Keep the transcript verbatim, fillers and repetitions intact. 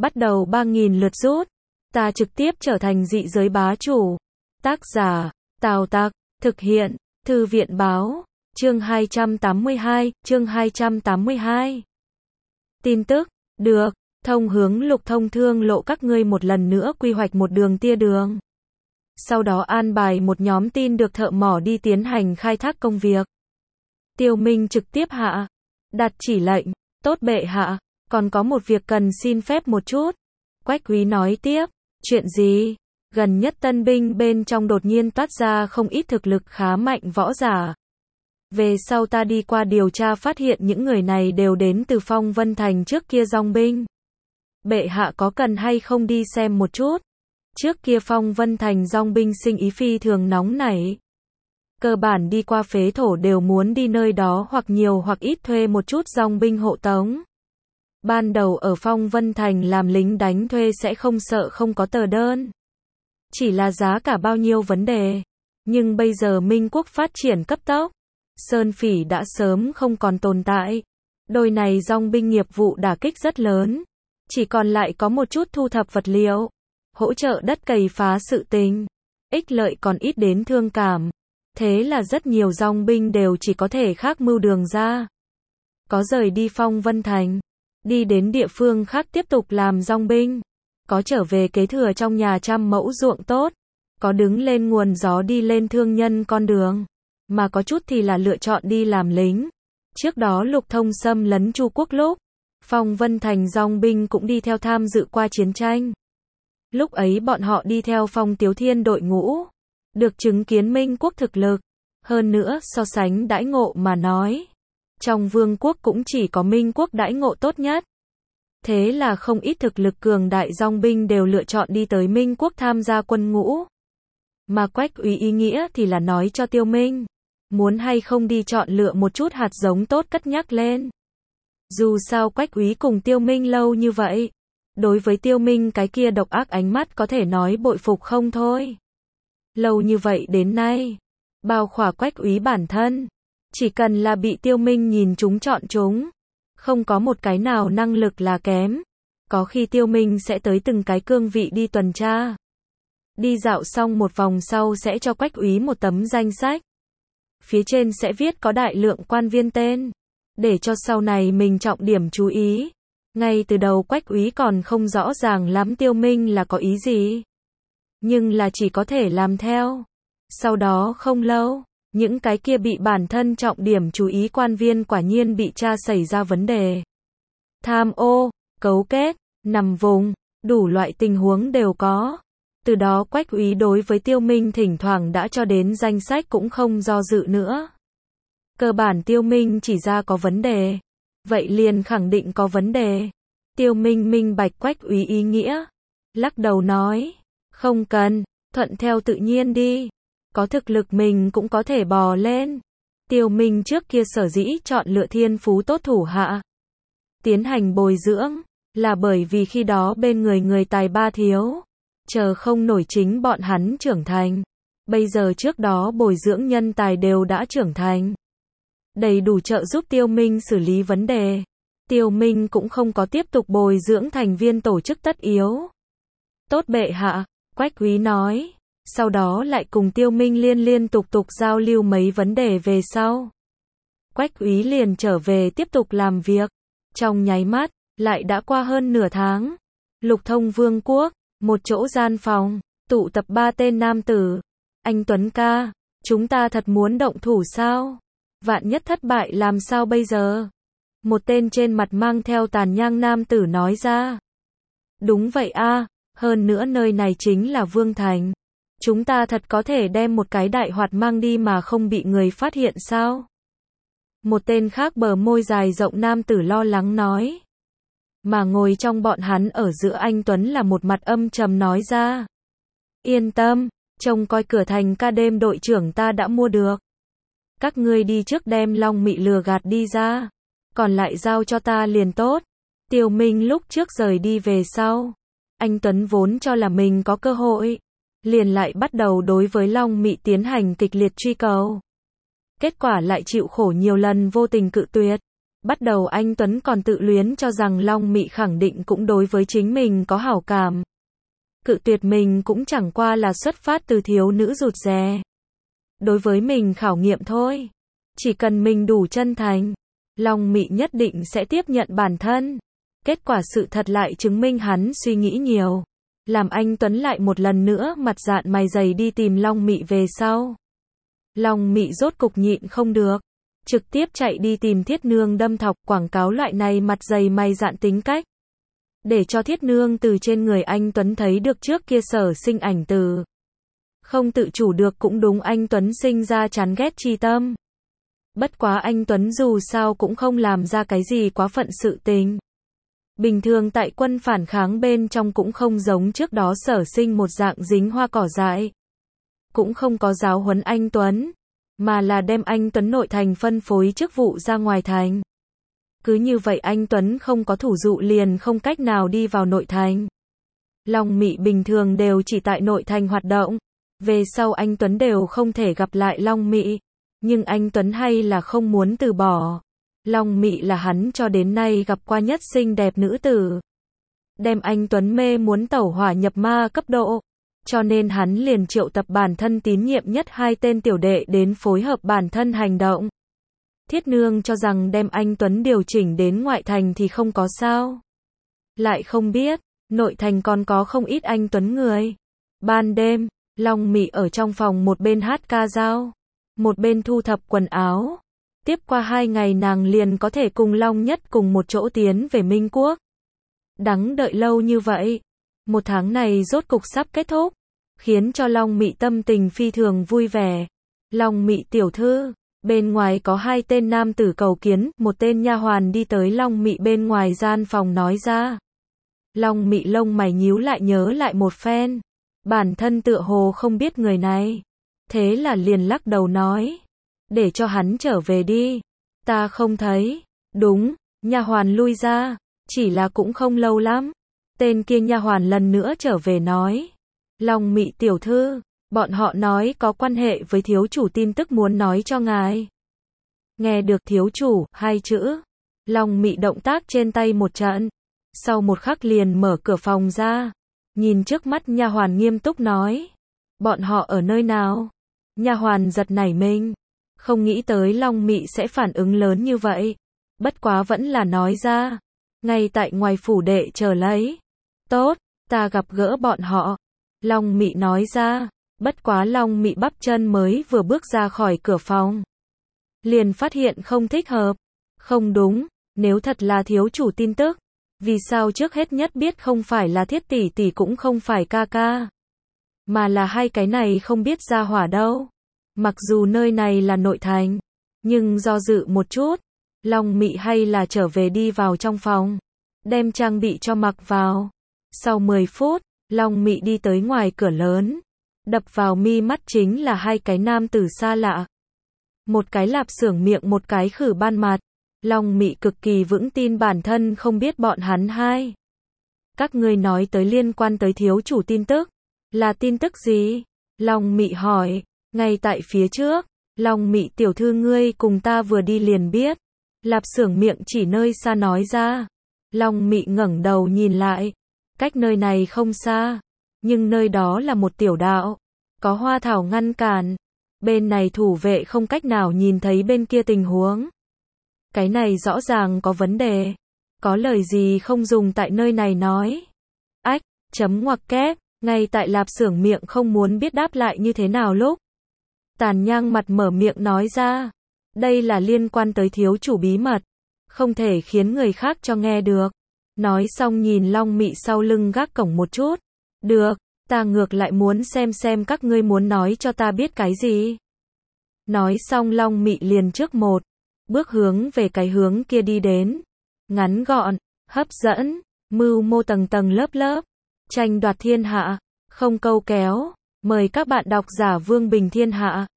bắt đầu ba nghìn lượt rút. Ta trực tiếp trở thành dị giới bá chủ. Tác giả, Tào Tặc, thực hiện, Thư viện báo, chương hai trăm tám mươi hai, chương hai trăm tám mươi hai. Tin tức, được, thông hướng lục thông thương lộ các ngươi một lần nữa quy hoạch một đường tia đường. Sau đó an bài một nhóm tin được thợ mỏ đi tiến hành khai thác công việc. Tiêu Minh trực tiếp hạ, đặt chỉ lệnh, tốt bệ hạ, còn có một việc cần xin phép một chút. Quách Quý nói tiếp, chuyện gì? Gần nhất tân binh bên trong đột nhiên toát ra không ít thực lực khá mạnh võ giả. Về sau ta đi qua điều tra phát hiện những người này đều đến từ Phong Vân Thành trước kia dòng binh. Bệ hạ có cần hay không đi xem một chút? Trước kia Phong Vân Thành dòng binh sinh ý phi thường nóng nảy. Cơ bản đi qua phế thổ đều muốn đi nơi đó hoặc nhiều hoặc ít thuê một chút dòng binh hộ tống. Ban đầu ở Phong Vân Thành làm lính đánh thuê sẽ không sợ không có tờ đơn. Chỉ là giá cả bao nhiêu vấn đề. Nhưng bây giờ Minh Quốc phát triển cấp tốc. Sơn Phỉ đã sớm không còn tồn tại. Đôi này dòng binh nghiệp vụ đả kích rất lớn. Chỉ còn lại có một chút thu thập vật liệu. Hỗ trợ đất cày phá sự tình. Ích lợi còn ít đến thương cảm. Thế là rất nhiều dòng binh đều chỉ có thể khác mưu đường ra. Có rời đi Phong Vân Thành. Đi đến địa phương khác tiếp tục làm dòng binh. Có trở về kế thừa trong nhà trăm mẫu ruộng tốt. Có đứng lên nguồn gió đi lên thương nhân con đường. Mà có chút thì là lựa chọn đi làm lính. Trước đó Lục Thông xâm lấn Chu Quốc lúc. Phong Vân Thành dòng binh cũng đi theo tham dự qua chiến tranh. Lúc ấy bọn họ đi theo Phong Tiếu Thiên đội ngũ. Được chứng kiến Minh Quốc thực lực. Hơn nữa so sánh đãi ngộ mà nói. Trong vương quốc cũng chỉ có Minh Quốc đãi ngộ tốt nhất. Thế là không ít thực lực cường đại dòng binh đều lựa chọn đi tới Minh Quốc tham gia quân ngũ. Mà Quách Úy ý nghĩa thì là nói cho Tiêu Minh. Muốn hay không đi chọn lựa một chút hạt giống tốt cất nhắc lên. Dù sao Quách Úy cùng Tiêu Minh lâu như vậy. Đối với Tiêu Minh cái kia độc ác ánh mắt có thể nói bội phục không thôi. Lâu như vậy đến nay. Bao khỏa Quách Úy bản thân. Chỉ cần là bị Tiêu Minh nhìn chúng chọn chúng. Không có một cái nào năng lực là kém. Có khi Tiêu Minh sẽ tới từng cái cương vị đi tuần tra. Đi dạo xong một vòng sau sẽ cho Quách Úy một tấm danh sách. Phía trên sẽ viết có đại lượng quan viên tên. Để cho sau này mình trọng điểm chú ý. Ngay từ đầu Quách Úy còn không rõ ràng lắm Tiêu Minh là có ý gì. Nhưng là chỉ có thể làm theo. Sau đó không lâu. Những cái kia bị bản thân trọng điểm chú ý quan viên quả nhiên bị tra xảy ra vấn đề. Tham ô, cấu kết, nằm vùng, đủ loại tình huống đều có. Từ đó Quách Úy đối với Tiêu Minh thỉnh thoảng đã cho đến danh sách cũng không do dự nữa. Cơ bản Tiêu Minh chỉ ra có vấn đề. Vậy liền khẳng định có vấn đề. Tiêu Minh minh bạch Quách Úy ý nghĩa. Lắc đầu nói, không cần, thuận theo tự nhiên đi. Có thực lực mình cũng có thể bò lên. Tiêu Minh trước kia sở dĩ chọn lựa thiên phú tốt thủ hạ. Tiến hành bồi dưỡng, là bởi vì khi đó bên người người tài ba thiếu. Chờ không nổi chính bọn hắn trưởng thành. Bây giờ trước đó bồi dưỡng nhân tài đều đã trưởng thành. Đầy đủ trợ giúp Tiêu Minh xử lý vấn đề. Tiêu Minh cũng không có tiếp tục bồi dưỡng thành viên tổ chức tất yếu. Tốt bệ hạ, Quách Úy nói. Sau đó lại cùng Tiêu Minh liên liên tục tục giao lưu mấy vấn đề về sau. Quách Úy liền trở về tiếp tục làm việc. Trong nháy mắt, lại đã qua hơn nửa tháng. Lục Thông Vương quốc, một chỗ gian phòng, tụ tập ba tên nam tử. Anh Tuấn ca, chúng ta thật muốn động thủ sao? Vạn nhất thất bại làm sao bây giờ? Một tên trên mặt mang theo tàn nhang nam tử nói ra. Đúng vậy a, hơn nữa nơi này chính là Vương Thành. Chúng ta thật có thể đem một cái đại hoạt mang đi mà không bị người phát hiện sao? Một tên khác bờ môi dài rộng nam tử lo lắng nói. Mà ngồi trong bọn hắn ở giữa anh Tuấn là một mặt âm trầm nói ra. Yên tâm, trông coi cửa thành ca đêm đội trưởng ta đã mua được. Các ngươi đi trước đem Long Mị lừa gạt đi ra. Còn lại giao cho ta liền tốt. Tiêu Minh lúc trước rời đi về sau. Anh Tuấn vốn cho là mình có cơ hội. Liền lại bắt đầu đối với Long Mị tiến hành kịch liệt truy cầu. Kết quả lại chịu khổ nhiều lần vô tình cự tuyệt. Bắt đầu anh Tuấn còn tự luyến cho rằng Long Mị khẳng định cũng đối với chính mình có hảo cảm. Cự tuyệt mình cũng chẳng qua là xuất phát từ thiếu nữ rụt rè. Đối với mình khảo nghiệm thôi. Chỉ cần mình đủ chân thành, Long Mị nhất định sẽ tiếp nhận bản thân. Kết quả sự thật lại chứng minh hắn suy nghĩ nhiều. Làm anh Tuấn lại một lần nữa mặt dạn mày dày đi tìm Long Mị về sau. Long Mị rốt cục nhịn không được. Trực tiếp chạy đi tìm Thiết Nương đâm thọc quảng cáo loại này mặt dày mày dạn tính cách. Để cho Thiết Nương từ trên người anh Tuấn thấy được trước kia sở sinh ảnh từ. Không tự chủ được cũng đúng anh Tuấn sinh ra chán ghét chi tâm. Bất quá anh Tuấn dù sao cũng không làm ra cái gì quá phận sự tình. Bình thường tại quân phản kháng bên trong cũng không giống trước đó sở sinh một dạng dính hoa cỏ dại. Cũng không có giáo huấn anh Tuấn, mà là đem anh Tuấn nội thành phân phối chức vụ ra ngoài thành. Cứ như vậy anh Tuấn không có thủ dụ liền không cách nào đi vào nội thành. Long Mị bình thường đều chỉ tại nội thành hoạt động. Về sau anh Tuấn đều không thể gặp lại Long Mị. Nhưng anh Tuấn hay là không muốn từ bỏ. Long Mị là hắn cho đến nay gặp qua nhất xinh đẹp nữ tử. Đem anh Tuấn mê muốn tẩu hỏa nhập ma cấp độ. Cho nên hắn liền triệu tập bản thân tín nhiệm nhất hai tên tiểu đệ đến phối hợp bản thân hành động. Thiết Nương cho rằng đem anh Tuấn điều chỉnh đến ngoại thành thì không có sao. Lại không biết, nội thành còn có không ít anh Tuấn người. Ban đêm, Long Mị ở trong phòng một bên hát ca dao, một bên thu thập quần áo. Tiếp qua hai ngày nàng liền có thể cùng Long Nhất cùng một chỗ tiến về Minh Quốc. Đắng đợi lâu như vậy, một tháng này rốt cục sắp kết thúc, khiến cho Long Mị tâm tình phi thường vui vẻ. Long Mị tiểu thư, bên ngoài có hai tên nam tử cầu kiến, một tên nha hoàn đi tới Long Mị bên ngoài gian phòng nói ra. Long Mị lông mày nhíu lại nhớ lại một phen, bản thân tựa hồ không biết người này, thế là liền lắc đầu nói, để cho hắn trở về đi, ta không thấy. Đúng, nha hoàn lui ra, chỉ là cũng không lâu lắm. Tên kia nha hoàn lần nữa trở về nói, Long Mị tiểu thư, bọn họ nói có quan hệ với thiếu chủ tin tức muốn nói cho ngài. Nghe được thiếu chủ, hai chữ, Long Mị động tác trên tay một trận, sau một khắc liền mở cửa phòng ra, nhìn trước mắt nha hoàn nghiêm túc nói, bọn họ ở nơi nào? Nha hoàn giật nảy mình, không nghĩ tới Long Mị sẽ phản ứng lớn như vậy, bất quá vẫn là nói ra, ngay tại ngoài phủ đệ chờ lấy. Tốt, ta gặp gỡ bọn họ. Long Mị nói ra, bất quá Long Mị bắp chân mới vừa bước ra khỏi cửa phòng, liền phát hiện không thích hợp. Không đúng, nếu thật là thiếu chủ tin tức, vì sao trước hết nhất biết không phải là Thiết tỷ tỷ cũng không phải ca ca, mà là hai cái này không biết ra hỏa đâu. Mặc dù nơi này là nội thành, nhưng do dự một chút, Long Mị hay là trở về đi vào trong phòng, đem trang bị cho mặc vào. Sau mười phút, Long Mị đi tới ngoài cửa lớn, đập vào mi mắt chính là hai cái nam tử xa lạ. Một cái lạp xưởng miệng, một cái khử ban mặt. Long Mị cực kỳ vững tin bản thân không biết bọn hắn hai. Các ngươi nói tới liên quan tới thiếu chủ tin tức, là tin tức gì? Long Mị hỏi. Ngay tại phía trước, Long Mị tiểu thư ngươi cùng ta vừa đi liền biết. Lạp xưởng miệng chỉ nơi xa nói ra. Long Mị ngẩng đầu nhìn lại, cách nơi này không xa, nhưng nơi đó là một tiểu đạo, có hoa thảo ngăn cản, bên này thủ vệ không cách nào nhìn thấy bên kia tình huống. Cái này rõ ràng có vấn đề, có lời gì không dùng tại nơi này nói. Ách, chấm ngoặc kép, ngay tại lạp xưởng miệng không muốn biết đáp lại như thế nào lúc. Tàn Nhang mặt mở miệng nói ra, đây là liên quan tới thiếu chủ bí mật, không thể khiến người khác cho nghe được. Nói xong nhìn Long Mị sau lưng gác cổng một chút. Được, ta ngược lại muốn xem xem các ngươi muốn nói cho ta biết cái gì. Nói xong Long Mị liền trước một bước hướng về cái hướng kia đi đến. Ngắn gọn, hấp dẫn, mưu mô tầng tầng lớp lớp, tranh đoạt thiên hạ, không câu kéo. Mời các bạn đọc giả Vương Bình Thiên Hạ.